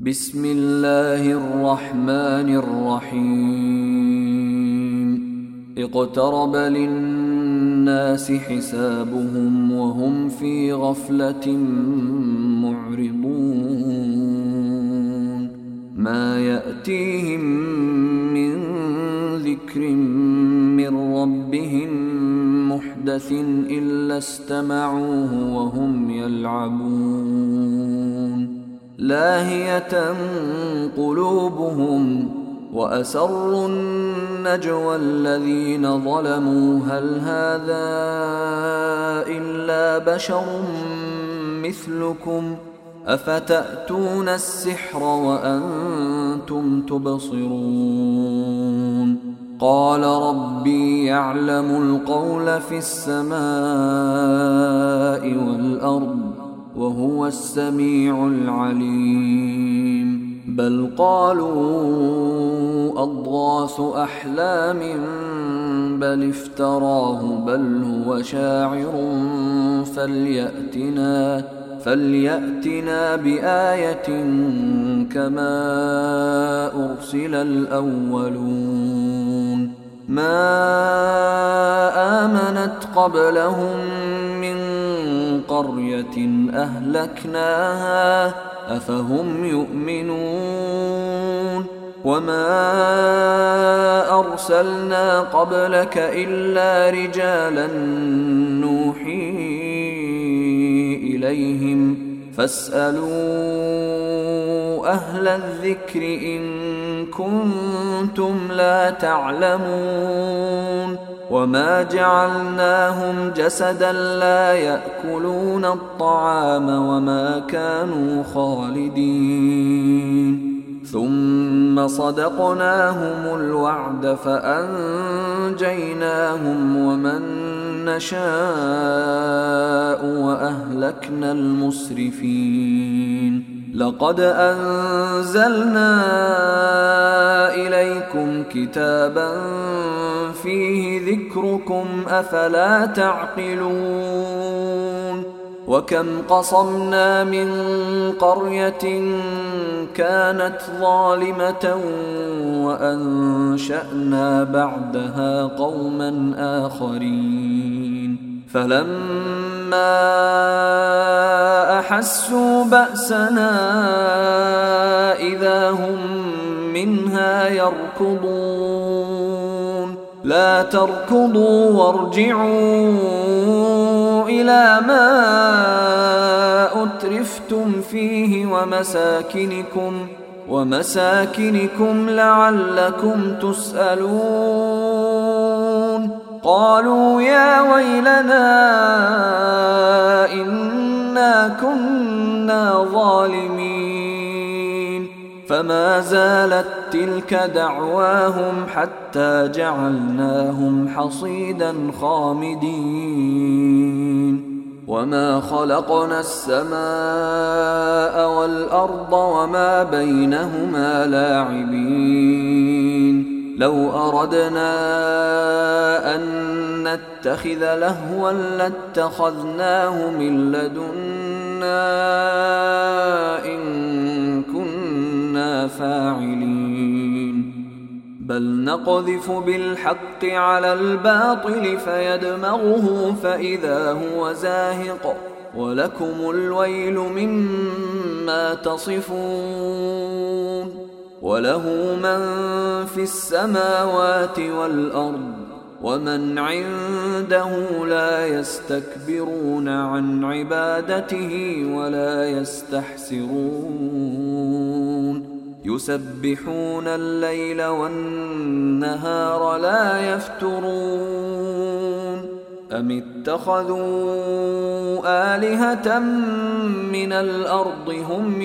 بسم الله الرحمن الرحيم اقترب للناس حسابهم وهم في غفلة معرضون ما يأتيهم من ذكر من ربهم محدث إلا استمعوه وهم يلعبون لاهية قلوبهم وأسروا النجوى الذين ظلموا هل هذا إلا بشر مثلكم أفتأتون السحر وأنتم تبصرون قال ربي يعلم القول في السماء والأرض وهو السميع العليم بل قالوا أضغاث أحلام بل افتراه بل هو شاعر فليأتنا بآية كما أرسل الأولون ما آمنت قبلهم من قرية أهلكناها أفهم يؤمنون وما أرسلنا قبلك إلا رجالا نوحي إليهم فاسألوا أهل الذكر إن كنتم لا تعلمون وما جعلناهم جسدا لا يأكلون الطعام وما كانوا خالدين ثم صدقناهم الوعد فأنجيناهم ومن نشاء وأهلكنا المسرفين لقد أنزلنا إليكم كتابا فيه ذكركم أفلا تعقلون وكم قصمنا من قرية كانت ظالمة وأنشأنا بعدها قوما آخرين فلما أحسوا بأسنا إذا هم منها يركضون لا تركضوا وارجعوا إلى ما أترفتم فيه ومساكنكم لعلكم تسألون قالوا يا ويلنا إنا كنا ظالمين فما زالت تلك دعواهم حتى جعلناهم حصيدا خامدين وما خلقنا السماء والأرض وما بينهما لاعبين لو أردنا أن نتخذ لهوا لاتخذناه من لدنا إن كنا فاعلين بل نقذف بالحق على الباطل فيدمغه فإذا هو زاهق ولكم الويل مما تصفون وله من في السماوات والأرض ومن عنده لا يستكبرون عن عبادته ولا يستحسرون يسبحون الليل والنهار لا يفترون أم اتخذوا آلهة من الأرض هم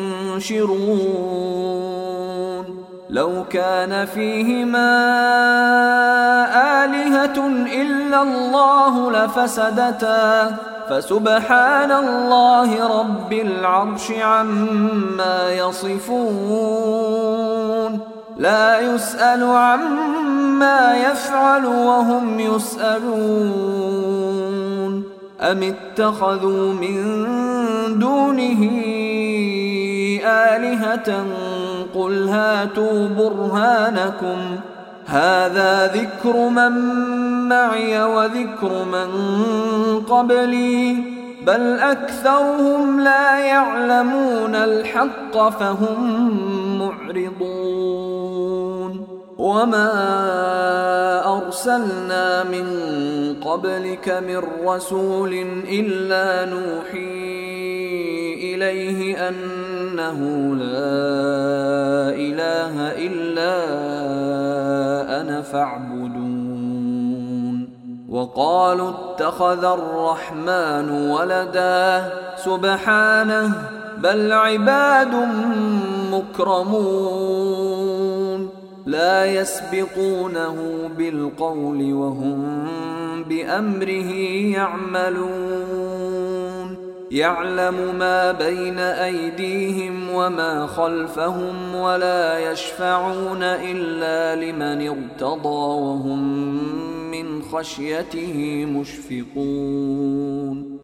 ينشرون لو كان فيهما آلهة إلا الله لفسدتا فسبحان الله رب العرش عما يصفون لا يسأل عما يفعل وهم يسألون أم اتخذوا من دونه آلهة قل هاتوا برهانكم هذا ذكر من معي وذكر من قبلي بل أكثرهم لا يعلمون الحق فهم معرضون وما أرسلنا من قبلك من رسول إلا نوحي إليه أنه لا إله إلا أنا فاعبدون وقالوا اتخذ الرحمن ولدا سبحانه بل عباد مكرمون لا يسبقونه بالقول وهم بأمره يعملون يعلم ما بين أيديهم وما خلفهم ولا يشفعون إلا لمن ارتضى وهم من خشيته مشفقون